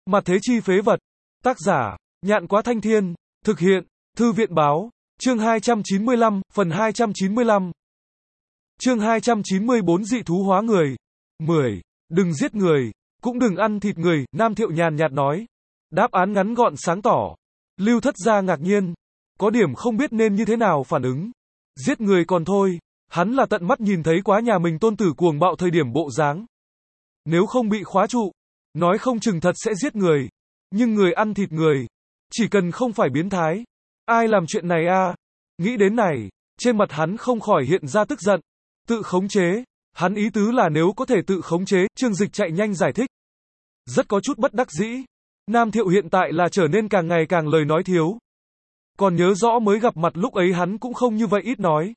Mặt thế chi phế vật. Tác giả, Nhạn Quá Thanh Thiên. Thực hiện, Thư viện Báo. Chương 295, phần 295. Chương 294 dị thú hóa người. 10. Đừng giết người, cũng đừng ăn thịt người, Nam Thiệu nhàn nhạt nói. Đáp án ngắn gọn sáng tỏ. Lưu Thất Gia ngạc nhiên. Có điểm không biết nên như thế nào phản ứng. Giết người còn thôi, hắn là tận mắt nhìn thấy quá nhà mình tôn tử cuồng bạo thời điểm bộ dáng. Nếu không bị khóa trụ, nói không chừng thật sẽ giết người. Nhưng người ăn thịt người, chỉ cần không phải biến thái. Ai làm chuyện này a? Nghĩ đến này, trên mặt hắn không khỏi hiện ra tức giận. Tự khống chế, hắn ý tứ là nếu có thể tự khống chế, Trương Dịch chạy nhanh giải thích. Rất có chút bất đắc dĩ. Nam Thiệu hiện tại là trở nên càng ngày càng lời nói thiếu. Còn nhớ rõ mới gặp mặt lúc ấy hắn cũng không như vậy ít nói.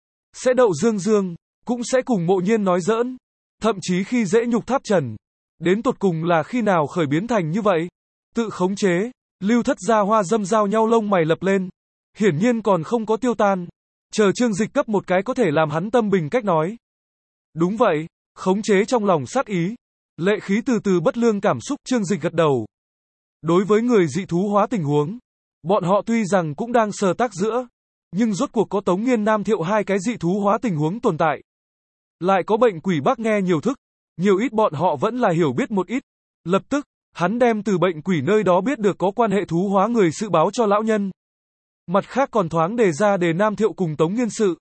Sẽ đậu dương, cũng sẽ cùng Mộ Nhiên nói giỡn. Thậm chí khi dễ nhục Tháp Trần. Đến tột cùng là khi nào khởi biến thành như vậy? Tự khống chế, Lưu Thất Gia Hoa Dâm giao nhau lông mày lập lên. Hiển nhiên còn không có tiêu tan. Chờ Trương Dịch cấp một cái có thể làm hắn tâm bình cách nói. Đúng vậy, khống chế trong lòng sát ý. Lệ khí từ từ bất lương cảm xúc, Trương Dịch gật đầu. Đối với người dị thú hóa tình huống, bọn họ tuy rằng cũng đang sờ tác giữa, nhưng rốt cuộc có Tống Nghiên Nam Thiệu hai cái dị thú hóa tình huống tồn tại. Lại có bệnh quỷ bác nghe nhiều thức, nhiều ít bọn họ vẫn là hiểu biết một ít. Lập tức, hắn đem từ bệnh quỷ nơi đó biết được có quan hệ thú hóa người sự báo cho lão nhân. Mặt khác còn thoáng đề ra đề Nam Thiệu cùng Tống Nghiên sự.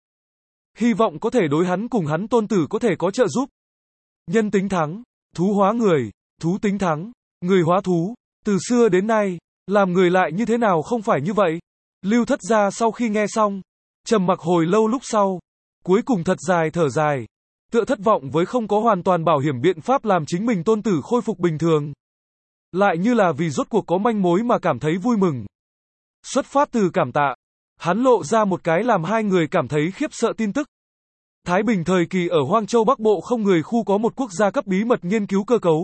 Hy vọng có thể đối hắn cùng hắn tôn tử có thể có trợ giúp. Nhân tính thắng, thú hóa người, thú tính thắng, người hóa thú. Từ xưa đến nay, làm người lại như thế nào không phải như vậy? Lưu Thất Gia sau khi nghe xong, trầm mặc hồi lâu lúc sau, cuối cùng thật dài thở dài, tựa thất vọng với không có hoàn toàn bảo hiểm biện pháp làm chính mình tôn tử khôi phục bình thường. Lại như là vì rốt cuộc có manh mối mà cảm thấy vui mừng. Xuất phát từ cảm tạ, hắn lộ ra một cái làm hai người cảm thấy khiếp sợ tin tức. Thái Bình thời kỳ ở Hoang Châu Bắc Bộ không người khu có một quốc gia cấp bí mật nghiên cứu cơ cấu.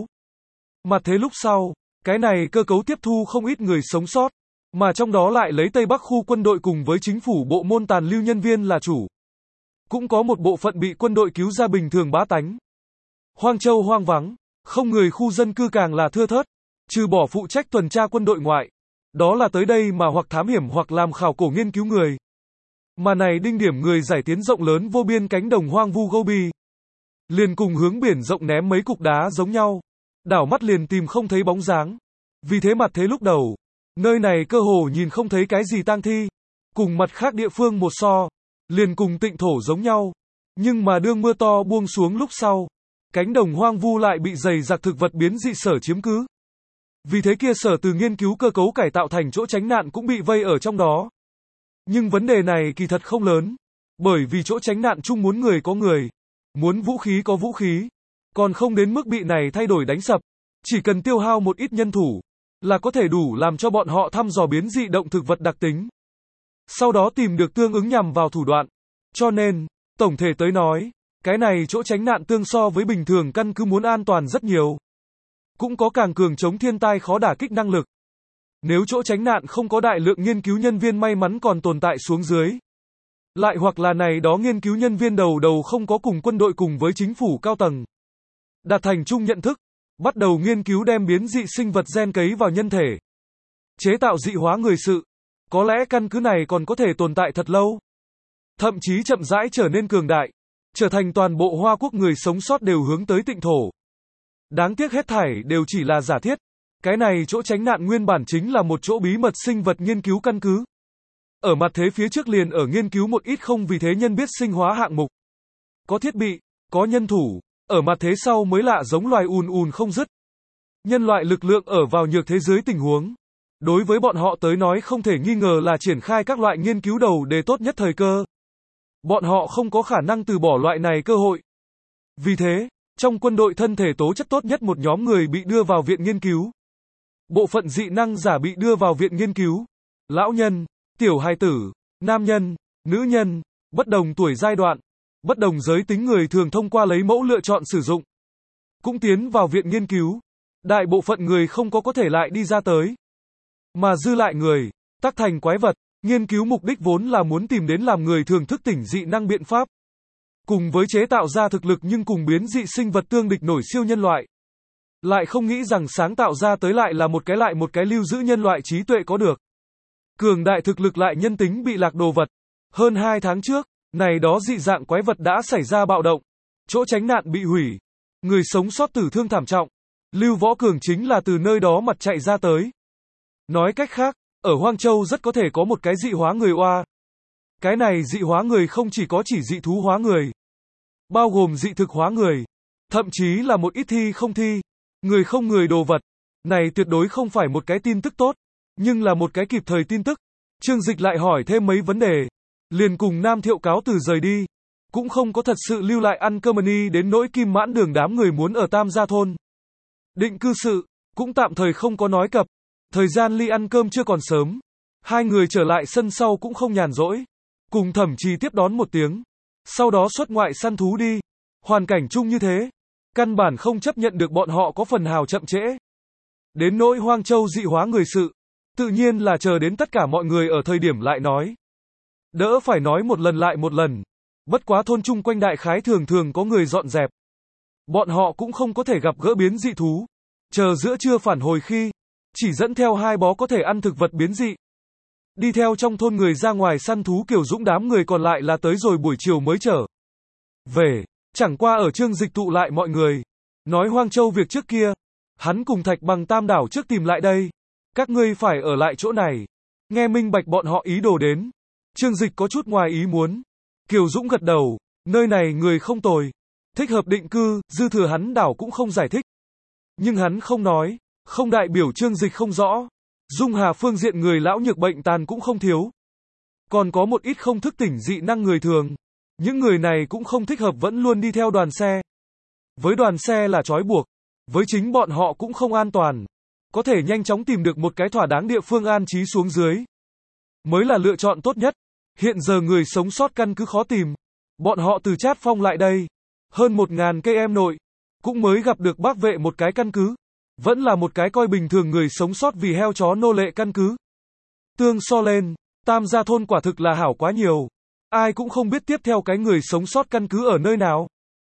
Mà thế lúc sau, cái này cơ cấu tiếp thu không ít người sống sót, mà trong đó lại lấy Tây Bắc khu quân đội cùng với chính phủ bộ môn tàn lưu nhân viên là chủ. Cũng có một bộ phận bị quân đội cứu ra bình thường bá tánh. Hoang Châu hoang vắng, không người khu dân cư càng là thưa thớt, trừ bỏ phụ trách tuần tra quân đội ngoại. Đó là tới đây mà hoặc thám hiểm hoặc làm khảo cổ nghiên cứu người. Mà này đinh điểm người giải tiến rộng lớn vô biên cánh đồng hoang vu Gobi. Liền cùng hướng biển rộng ném mấy cục đá giống nhau. Đảo mắt liền tìm không thấy bóng dáng. Vì thế mặt thế lúc đầu, nơi này cơ hồ nhìn không thấy cái gì tang thi. Cùng mặt khác địa phương một so, liền cùng Tịnh Thổ giống nhau. Nhưng mà đương mưa to buông xuống lúc sau, cánh đồng hoang vu lại bị dày đặc thực vật biến dị sở chiếm cứ. Vì thế kia sở từ nghiên cứu cơ cấu cải tạo thành chỗ tránh nạn cũng bị vây ở trong đó. Nhưng vấn đề này kỳ thật không lớn. Bởi vì chỗ tránh nạn chung muốn người có người, muốn vũ khí có vũ khí. Còn không đến mức bị này thay đổi đánh sập. Chỉ cần tiêu hao một ít nhân thủ, là có thể đủ làm cho bọn họ thăm dò biến dị động thực vật đặc tính. Sau đó tìm được tương ứng nhằm vào thủ đoạn. Cho nên, tổng thể tới nói, cái này chỗ tránh nạn tương so với bình thường căn cứ muốn an toàn rất nhiều. Cũng có càng cường chống thiên tai khó đả kích năng lực. Nếu chỗ tránh nạn không có đại lượng nghiên cứu nhân viên may mắn còn tồn tại xuống dưới. Lại hoặc là này đó nghiên cứu nhân viên đầu không có cùng quân đội cùng với chính phủ cao tầng. Đạt thành chung nhận thức, bắt đầu nghiên cứu đem biến dị sinh vật gen cấy vào nhân thể. Chế tạo dị hóa người sự. Có lẽ căn cứ này còn có thể tồn tại thật lâu. Thậm chí chậm rãi trở nên cường đại. Trở thành toàn bộ Hoa Quốc người sống sót đều hướng tới Tịnh Thổ. Đáng tiếc hết thảy đều chỉ là giả thiết. Cái này chỗ tránh nạn nguyên bản chính là một chỗ bí mật sinh vật nghiên cứu căn cứ. Ở mặt thế phía trước liền ở nghiên cứu một ít không vì thế nhân biết sinh hóa hạng mục. Có thiết bị, có nhân thủ, ở mặt thế sau mới lạ giống loài ùn không dứt. Nhân loại lực lượng ở vào nhược thế dưới tình huống. Đối với bọn họ tới nói không thể nghi ngờ là triển khai các loại nghiên cứu đầu đề tốt nhất thời cơ. Bọn họ không có khả năng từ bỏ loại này cơ hội. Vì thế, trong quân đội thân thể tố chất tốt nhất một nhóm người bị đưa vào viện nghiên cứu. Bộ phận dị năng giả bị đưa vào viện nghiên cứu. Lão nhân, tiểu hài tử, nam nhân, nữ nhân, bất đồng tuổi giai đoạn, bất đồng giới tính người thường thông qua lấy mẫu lựa chọn sử dụng. Cũng tiến vào viện nghiên cứu. Đại bộ phận người không có thể lại đi ra tới. Mà dư lại người, tác thành quái vật, nghiên cứu mục đích vốn là muốn tìm đến làm người thường thức tỉnh dị năng biện pháp. Cùng với chế tạo ra thực lực nhưng cùng biến dị sinh vật tương địch nổi siêu nhân loại. lại không nghĩ rằng sáng tạo ra tới lại một cái lưu giữ nhân loại trí tuệ có được. Cường đại thực lực lại nhân tính bị lạc đồ vật. Hơn 2 tháng trước, này đó dị dạng quái vật đã xảy ra bạo động. Chỗ tránh nạn bị hủy. Người sống sót tử thương thảm trọng. Lưu Võ Cường chính là từ nơi đó mặt chạy ra tới. Nói cách khác, ở Hoang Châu rất có thể có một cái dị hóa người oa. Cái này dị hóa người không chỉ có chỉ dị thú hóa người, bao gồm dị thực hóa người, thậm chí là một ít thi không thi, người không người đồ vật. Này tuyệt đối không phải một cái tin tức tốt, nhưng là một cái kịp thời tin tức. Trương Dịch lại hỏi thêm mấy vấn đề, liền cùng Nam Thiệu cáo từ rời đi, cũng không có thật sự lưu lại ăn cơm ni đến nỗi Kim Mãn Đường đám người muốn ở Tam Gia Thôn định cư sự, cũng tạm thời không có nói cập. Thời gian ly ăn cơm chưa còn sớm, hai người trở lại sân sau cũng không nhàn rỗi, cùng Thẩm Trì tiếp đón một tiếng, sau đó xuất ngoại săn thú đi. Hoàn cảnh chung như thế, căn bản không chấp nhận được bọn họ có phần hào chậm trễ. Đến nỗi Hoang Châu dị hóa người sự, tự nhiên là chờ đến tất cả mọi người ở thời điểm lại nói. Đỡ phải nói một lần lại một lần. Bất quá thôn chung quanh đại khái thường thường có người dọn dẹp. Bọn họ cũng không có thể gặp gỡ biến dị thú. Chờ giữa trưa phản hồi khi, chỉ dẫn theo 2 bó có thể ăn thực vật biến dị. Đi theo trong thôn người ra ngoài săn thú. Kiều Dũng đám người còn lại là tới rồi buổi chiều mới trở về. Chẳng qua ở Trương Dịch tụ lại mọi người. Nói Hoang Châu việc trước kia, hắn cùng Thạch Bằng Tam đảo trước tìm lại đây. Các ngươi phải ở lại chỗ này. Nghe minh bạch bọn họ ý đồ đến. Trương Dịch có chút ngoài ý muốn. Kiều Dũng gật đầu, nơi này người không tồi, thích hợp định cư, dư thừa hắn đảo cũng không giải thích. Nhưng hắn không nói, không đại biểu Trương Dịch không rõ. Dung Hà phương diện người lão nhược bệnh tàn cũng không thiếu. Còn có một ít không thức tỉnh dị năng người thường. Những người này cũng không thích hợp vẫn luôn đi theo đoàn xe. Với đoàn xe là trói buộc, với chính bọn họ cũng không an toàn. Có thể nhanh chóng tìm được một cái thỏa đáng địa phương an trí xuống dưới, mới là lựa chọn tốt nhất. Hiện giờ người sống sót căn cứ khó tìm. Bọn họ từ Chát Phong lại đây, hơn 1000 cây em nội, cũng mới gặp được bác vệ một cái căn cứ. Vẫn là một cái coi bình thường người sống sót vì heo chó nô lệ căn cứ. Tương so lên, Tam Gia Thôn quả thực là hảo quá nhiều. Ai cũng không biết tiếp theo cái người sống sót căn cứ ở nơi nào.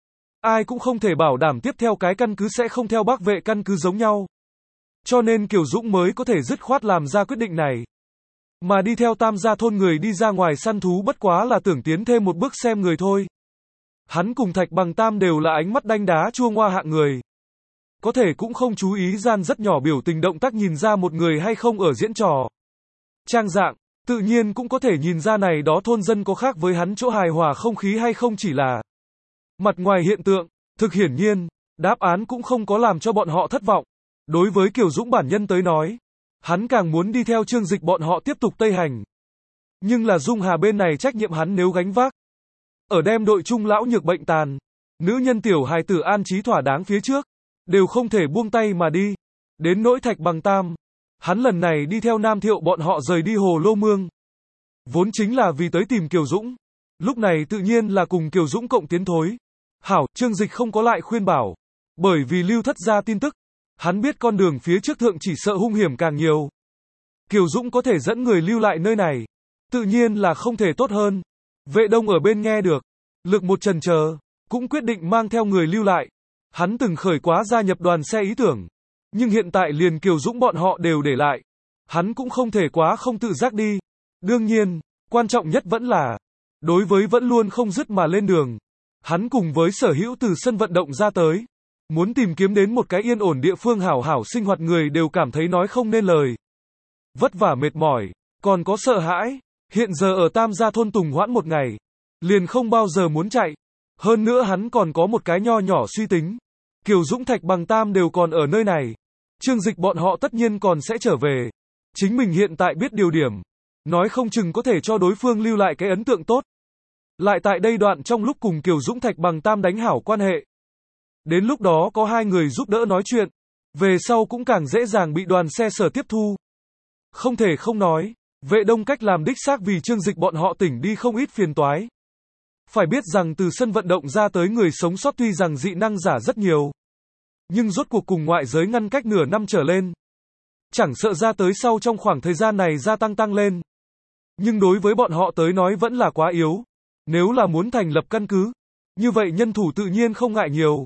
Ai cũng không thể bảo đảm tiếp theo cái căn cứ sẽ không theo bác vệ căn cứ giống nhau. Cho nên Kiều Dũng mới có thể dứt khoát làm ra quyết định này. Mà đi theo Tam Gia Thôn người đi ra ngoài săn thú bất quá là tưởng tiến thêm một bước xem người thôi. Hắn cùng Thạch Bằng Tam đều là ánh mắt đanh đá chua ngoa hạng người. Có thể cũng không chú ý gian rất nhỏ biểu tình động tác nhìn ra một người hay không ở diễn trò. Trang dạng, tự nhiên cũng có thể nhìn ra này đó thôn dân có khác với hắn chỗ hài hòa không khí hay không chỉ là mặt ngoài hiện tượng. Thực hiển nhiên, đáp án cũng không có làm cho bọn họ thất vọng. Đối với Kiều Dũng bản nhân tới nói, hắn càng muốn đi theo Trương Dịch bọn họ tiếp tục tây hành. Nhưng là Dung Hà bên này trách nhiệm hắn nếu gánh vác. Ở đem đội trung lão nhược bệnh tàn, nữ nhân tiểu hài tử an trí thỏa đáng phía trước, đều không thể buông tay mà đi. Đến nỗi Thạch Bằng Tam, hắn lần này đi theo Nam Thiệu bọn họ rời đi Hồ Lô Mương. Vốn chính là vì tới tìm Kiều Dũng. Lúc này tự nhiên là cùng Kiều Dũng cộng tiến thối. Hảo, Trương Dịch không có lại khuyên bảo. Bởi vì lưu thất ra tin tức. Hắn biết con đường phía trước thượng chỉ sợ hung hiểm càng nhiều. Kiều Dũng có thể dẫn người lưu lại nơi này. Tự nhiên là không thể tốt hơn. Vệ Đông ở bên nghe được. Lực một chần chờ. Cũng quyết định mang theo người lưu lại. Hắn từng khởi quá gia nhập đoàn xe ý tưởng. Nhưng hiện tại liền Kiều Dũng bọn họ đều để lại. Hắn cũng không thể quá không tự giác đi. Đương nhiên, quan trọng nhất vẫn là, đối với vẫn luôn không dứt mà lên đường. Hắn cùng với sở hữu từ sân vận động ra tới. Muốn tìm kiếm đến một cái yên ổn địa phương hảo hảo sinh hoạt người đều cảm thấy nói không nên lời. Vất vả mệt mỏi, còn có sợ hãi. Hiện giờ ở Tam Gia Thôn tùng hoãn một ngày. Liền không bao giờ muốn chạy. Hơn nữa hắn còn có một cái nho nhỏ suy tính. Kiều Dũng Thạch Bằng Tam đều còn ở nơi này. Trương Dịch bọn họ tất nhiên còn sẽ trở về. Chính mình hiện tại biết điều điểm. Nói không chừng có thể cho đối phương lưu lại cái ấn tượng tốt. Lại tại đây đoạn trong lúc cùng Kiều Dũng Thạch Bằng Tam đánh hảo quan hệ. Đến lúc đó có hai người giúp đỡ nói chuyện. Về sau cũng càng dễ dàng bị đoàn xe sở tiếp thu. Không thể không nói, Vệ Đông cách làm đích xác vì Trương Dịch bọn họ tỉnh đi không ít phiền toái. Phải biết rằng từ sân vận động ra tới người sống sót tuy rằng dị năng giả rất nhiều. Nhưng rốt cuộc cùng ngoại giới ngăn cách nửa năm trở lên. Chẳng sợ ra tới sau trong khoảng thời gian này gia tăng lên. Nhưng đối với bọn họ tới nói vẫn là quá yếu. Nếu là muốn thành lập căn cứ, như vậy nhân thủ tự nhiên không ngại nhiều.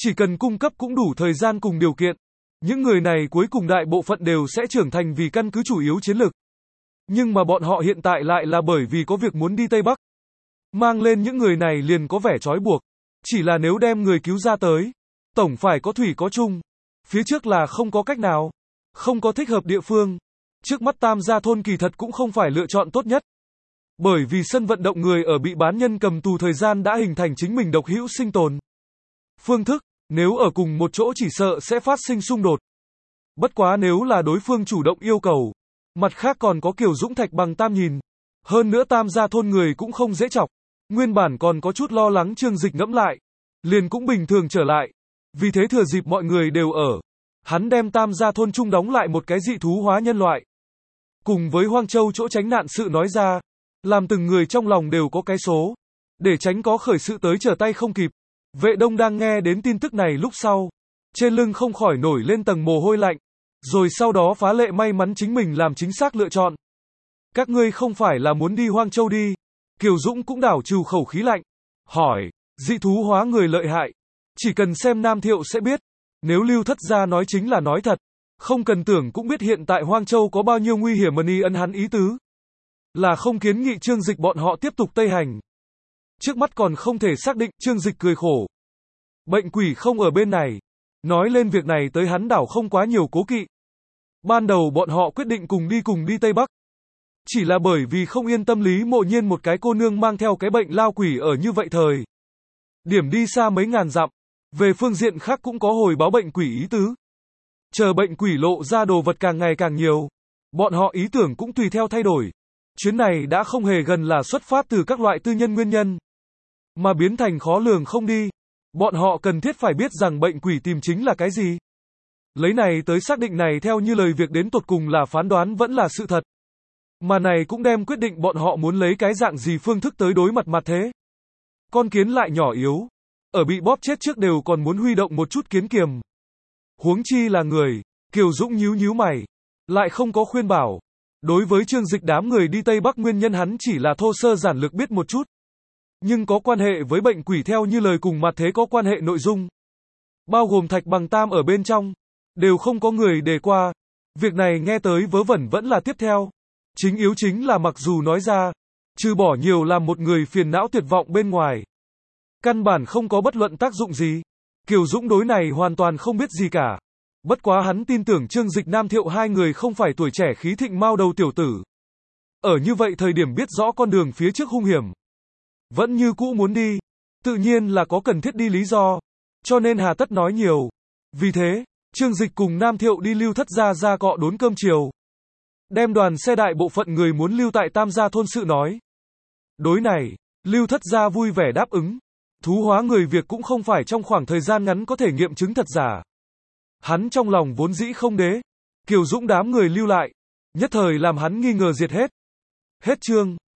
Chỉ cần cung cấp cũng đủ thời gian cùng điều kiện. Những người này cuối cùng đại bộ phận đều sẽ trưởng thành vì căn cứ chủ yếu chiến lược. Nhưng mà bọn họ hiện tại lại là bởi vì có việc muốn đi Tây Bắc. Mang lên những người này liền có vẻ trói buộc. Chỉ là nếu đem người cứu ra tới, tổng phải có thủy có chung. Phía trước là không có cách nào. Không có thích hợp địa phương. Trước mắt Tam Gia Thôn kỳ thật cũng không phải lựa chọn tốt nhất. Bởi vì sân vận động người ở bị bán nhân cầm tù thời gian đã hình thành chính mình độc hữu sinh tồn phương thức, nếu ở cùng một chỗ chỉ sợ sẽ phát sinh xung đột. Bất quá nếu là đối phương chủ động yêu cầu, mặt khác còn có Kiều Dũng Thạch Bằng Tam nhìn. Hơn nữa Tam Gia Thôn người cũng không dễ chọc. Nguyên bản còn có chút lo lắng Trương Dịch ngẫm lại, liền cũng bình thường trở lại. Vì thế thừa dịp mọi người đều ở, hắn đem Tam Gia Thôn chung đóng lại một cái dị thú hóa nhân loại. Cùng với Hoang Châu chỗ tránh nạn sự nói ra, làm từng người trong lòng đều có cái số, để tránh có khởi sự tới trở tay không kịp. Vệ Đông đang nghe đến tin tức này lúc sau, trên lưng không khỏi nổi lên tầng mồ hôi lạnh, rồi sau đó phá lệ may mắn chính mình làm chính xác lựa chọn. Các ngươi không phải là muốn đi Hoang Châu đi? Kiều Dũng cũng đảo trừ khẩu khí lạnh, hỏi, dị thú hóa người lợi hại, chỉ cần xem Nam Thiệu sẽ biết, nếu Lưu Thất Gia nói chính là nói thật, không cần tưởng cũng biết hiện tại Hoang Châu có bao nhiêu nguy hiểm mà ni ân hắn ý tứ. Là không kiến nghị Trương Dịch bọn họ tiếp tục Tây hành. Trước mắt còn không thể xác định, Trương Dịch cười khổ. Bệnh quỷ không ở bên này. Nói lên việc này tới hắn đảo không quá nhiều cố kỵ. Ban đầu bọn họ quyết định cùng đi Tây Bắc. Chỉ là bởi vì không yên tâm Lý Mộ Nhiên một cái cô nương mang theo cái bệnh lao quỷ ở như vậy thời. Điểm đi xa mấy ngàn dặm. Về phương diện khác cũng có hồi báo bệnh quỷ ý tứ. Chờ bệnh quỷ lộ ra đồ vật càng ngày càng nhiều. Bọn họ ý tưởng cũng tùy theo thay đổi. Chuyến này đã không hề gần là xuất phát từ các loại tư nhân nguyên nhân, mà biến thành khó lường không đi. Bọn họ cần thiết phải biết rằng bệnh quỷ tìm chính là cái gì. Lấy này tới xác định này theo như lời việc đến tột cùng là phán đoán vẫn là sự thật. Mà này cũng đem quyết định bọn họ muốn lấy cái dạng gì phương thức tới đối mặt mặt thế. Con kiến lại nhỏ yếu, ở bị bóp chết trước đều còn muốn huy động một chút kiến kiềm. Huống chi là người, Kiều Dũng nhíu mày, lại không có khuyên bảo. Đối với Trương Dịch đám người đi Tây Bắc nguyên nhân hắn chỉ là thô sơ giản lược biết một chút. Nhưng có quan hệ với bệnh quỷ theo như lời cùng mặt thế có quan hệ nội dung. Bao gồm Thạch Bằng Tam ở bên trong. Đều không có người đề qua. Việc này nghe tới vớ vẩn vẫn là tiếp theo. Chính yếu chính là mặc dù nói ra, trừ bỏ nhiều làm một người phiền não tuyệt vọng bên ngoài. Căn bản không có bất luận tác dụng gì. Kiều Dũng đối này hoàn toàn không biết gì cả. Bất quá hắn tin tưởng Trương Dịch Nam Thiệu hai người không phải tuổi trẻ khí thịnh mao đầu tiểu tử. Ở như vậy thời điểm biết rõ con đường phía trước hung hiểm. Vẫn như cũ muốn đi. Tự nhiên là có cần thiết đi lý do. Cho nên hà tất nói nhiều. Vì thế, Trương Dịch cùng Nam Thiệu đi Lưu Thất Gia ra cọ đốn cơm chiều. Đem đoàn xe đại bộ phận người muốn lưu tại Tam Gia Thôn sự nói. Đối này, Lưu Thất Gia vui vẻ đáp ứng. Thú hóa người việc cũng không phải trong khoảng thời gian ngắn có thể nghiệm chứng thật giả. Hắn trong lòng vốn dĩ không đế. Kiều Dũng đám người lưu lại. Nhất thời làm hắn nghi ngờ diệt hết. Hết chương.